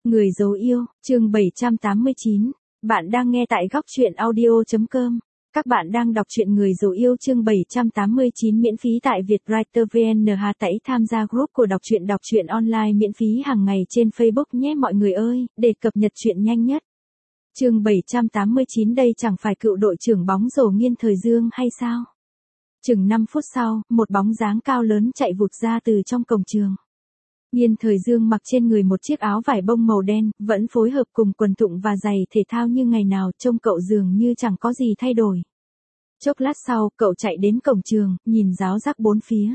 Người dấu yêu, chương 789. Bạn đang nghe tại góc truyện audio.com. Các bạn đang đọc truyện Người dấu yêu chương 789 miễn phí tại Vietwriter VN. Hãy tham gia group của đọc truyện online miễn phí hàng ngày trên Facebook nhé mọi người ơi, để cập nhật truyện nhanh nhất. Chương 789 đây chẳng phải cựu đội trưởng bóng rổ Nghiên Thời Dương hay sao? Chừng 5 phút sau, một bóng dáng cao lớn chạy vụt ra từ trong cổng trường. Nghiên Thời Dương mặc trên người một chiếc áo vải bông màu đen, vẫn phối hợp cùng quần thụng và giày thể thao như ngày nào, trông cậu dường như chẳng có gì thay đổi. Chốc lát sau, cậu chạy đến cổng trường, nhìn ráo rác bốn phía.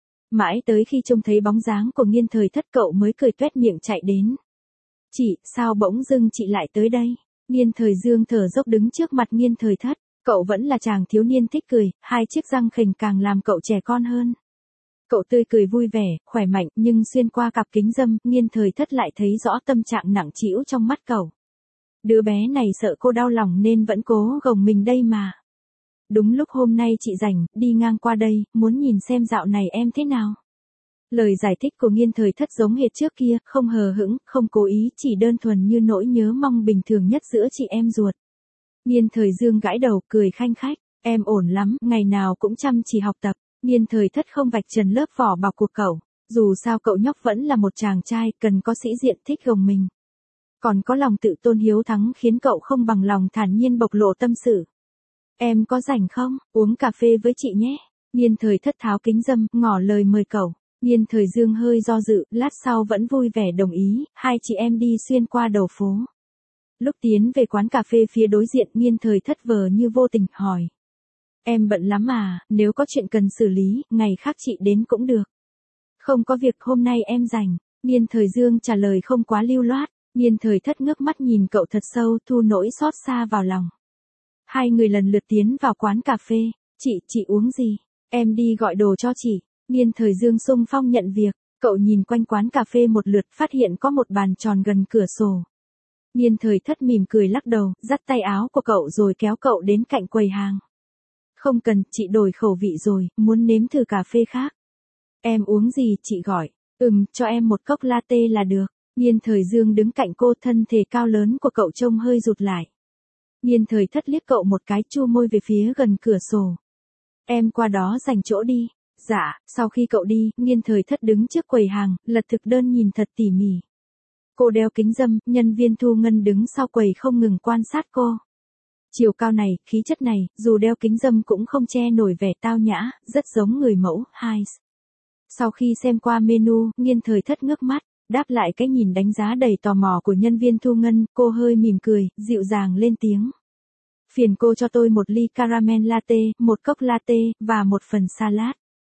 Mãi tới khi trông thấy bóng dáng của Nghiên Thời Thất cậu mới cười toét miệng chạy đến. Chị, sao bỗng dưng chị lại tới đây? Nghiên Thời Dương thở dốc đứng trước mặt Nghiên Thời Thất, cậu vẫn là chàng thiếu niên thích cười, hai chiếc răng khểnh càng làm cậu trẻ con hơn. Cậu tươi cười vui vẻ, khỏe mạnh, nhưng xuyên qua cặp kính râm, Nghiên Thời Thất lại thấy rõ tâm trạng nặng trĩu trong mắt cậu. Đứa bé này sợ cô đau lòng nên vẫn cố gồng mình đây mà. Đúng lúc hôm nay chị rảnh, đi ngang qua đây, muốn nhìn xem dạo này em thế nào. Lời giải thích của Nghiên Thời Thất giống hệt trước kia, không hờ hững, không cố ý, chỉ đơn thuần như nỗi nhớ mong bình thường nhất giữa chị em ruột. Nghiên Thời Dương gãi đầu, cười khanh khách, em ổn lắm, ngày nào cũng chăm chỉ học tập. Nghiên Thời Thất không vạch trần lớp vỏ bọc của cậu, dù sao cậu nhóc vẫn là một chàng trai, cần có sĩ diện thích gồng mình. Còn có lòng tự tôn hiếu thắng khiến cậu không bằng lòng thản nhiên bộc lộ tâm sự. Em có rảnh không, uống cà phê với chị nhé. Nghiên Thời Thất tháo kính râm, ngỏ lời mời cậu. Nghiên Thời Dương hơi do dự, lát sau vẫn vui vẻ đồng ý, hai chị em đi xuyên qua đầu phố. Lúc tiến về quán cà phê phía đối diện, Nghiên Thời Thất vờ như vô tình hỏi. Em bận lắm à, nếu có chuyện cần xử lý, ngày khác chị đến cũng được. Không có việc, hôm nay em rảnh. Nghiên Thời Dương trả lời không quá lưu loát. Nghiên Thời Thất ngước mắt nhìn cậu thật sâu, thu nỗi xót xa vào lòng. Hai người lần lượt tiến vào quán cà phê. Chị uống gì? Em đi gọi đồ cho chị. Nghiên Thời Dương xung phong nhận việc. Cậu nhìn quanh quán cà phê một lượt, phát hiện có một bàn tròn gần cửa sổ. Nghiên Thời Thất mỉm cười lắc đầu, dắt tay áo của cậu rồi kéo cậu đến cạnh quầy hàng. Không cần, chị đổi khẩu vị rồi, muốn nếm thử cà phê khác. Em uống gì, chị gọi. Cho em một cốc latte là được. Nghiên Thời Dương đứng cạnh cô, thân thể cao lớn của cậu trông hơi rụt lại. Nghiên Thời Thất liếc cậu một cái, chu môi về phía gần cửa sổ. Em qua đó dành chỗ đi. Dạ, sau khi cậu đi, Nghiên Thời Thất đứng trước quầy hàng, lật thực đơn nhìn thật tỉ mỉ. Cô đeo kính râm, nhân viên thu ngân đứng sau quầy không ngừng quan sát cô. Chiều cao này, khí chất này, dù đeo kính râm cũng không che nổi vẻ tao nhã, rất giống người mẫu, Hais. Sau khi xem qua menu, Nghiên Thời Thất ngước mắt, đáp lại cái nhìn đánh giá đầy tò mò của nhân viên thu ngân, cô hơi mỉm cười, dịu dàng lên tiếng. Phiền cô cho tôi một ly caramel latte, một cốc latte, và một phần salad.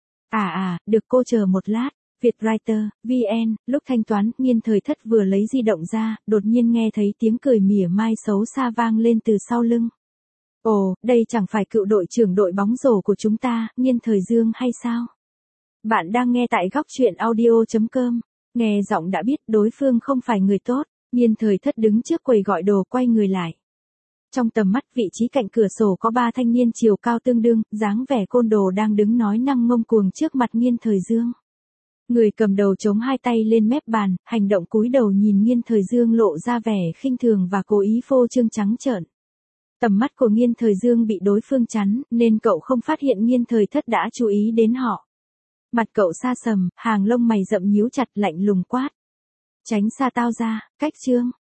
Được cô chờ một lát. Vietwriter, VN, lúc thanh toán, Nghiên Thời Thất vừa lấy di động ra, đột nhiên nghe thấy tiếng cười mỉa mai xấu xa vang lên từ sau lưng. Ồ, đây chẳng phải cựu đội trưởng đội bóng rổ của chúng ta, Nghiên Thời Dương hay sao? Bạn đang nghe tại góc truyện audio.com. Nghe giọng đã biết đối phương không phải người tốt. Nghiên Thời Thất đứng trước quầy gọi đồ, quay người lại. Trong tầm mắt, vị trí cạnh cửa sổ có ba thanh niên chiều cao tương đương, dáng vẻ côn đồ đang đứng nói năng ngông cuồng trước mặt Nghiên Thời Dương. Người cầm đầu chống hai tay lên mép bàn, hành động cúi đầu nhìn Nghiên Thời Dương lộ ra vẻ khinh thường và cố ý phô trương trắng trợn. Tầm mắt của Nghiên Thời Dương bị đối phương chắn, nên cậu không phát hiện Nghiên Thời Thất đã chú ý đến họ. Mặt cậu xa sầm, hàng lông mày rậm nhíu chặt, lạnh lùng quát. Tránh xa tao ra, cách trương.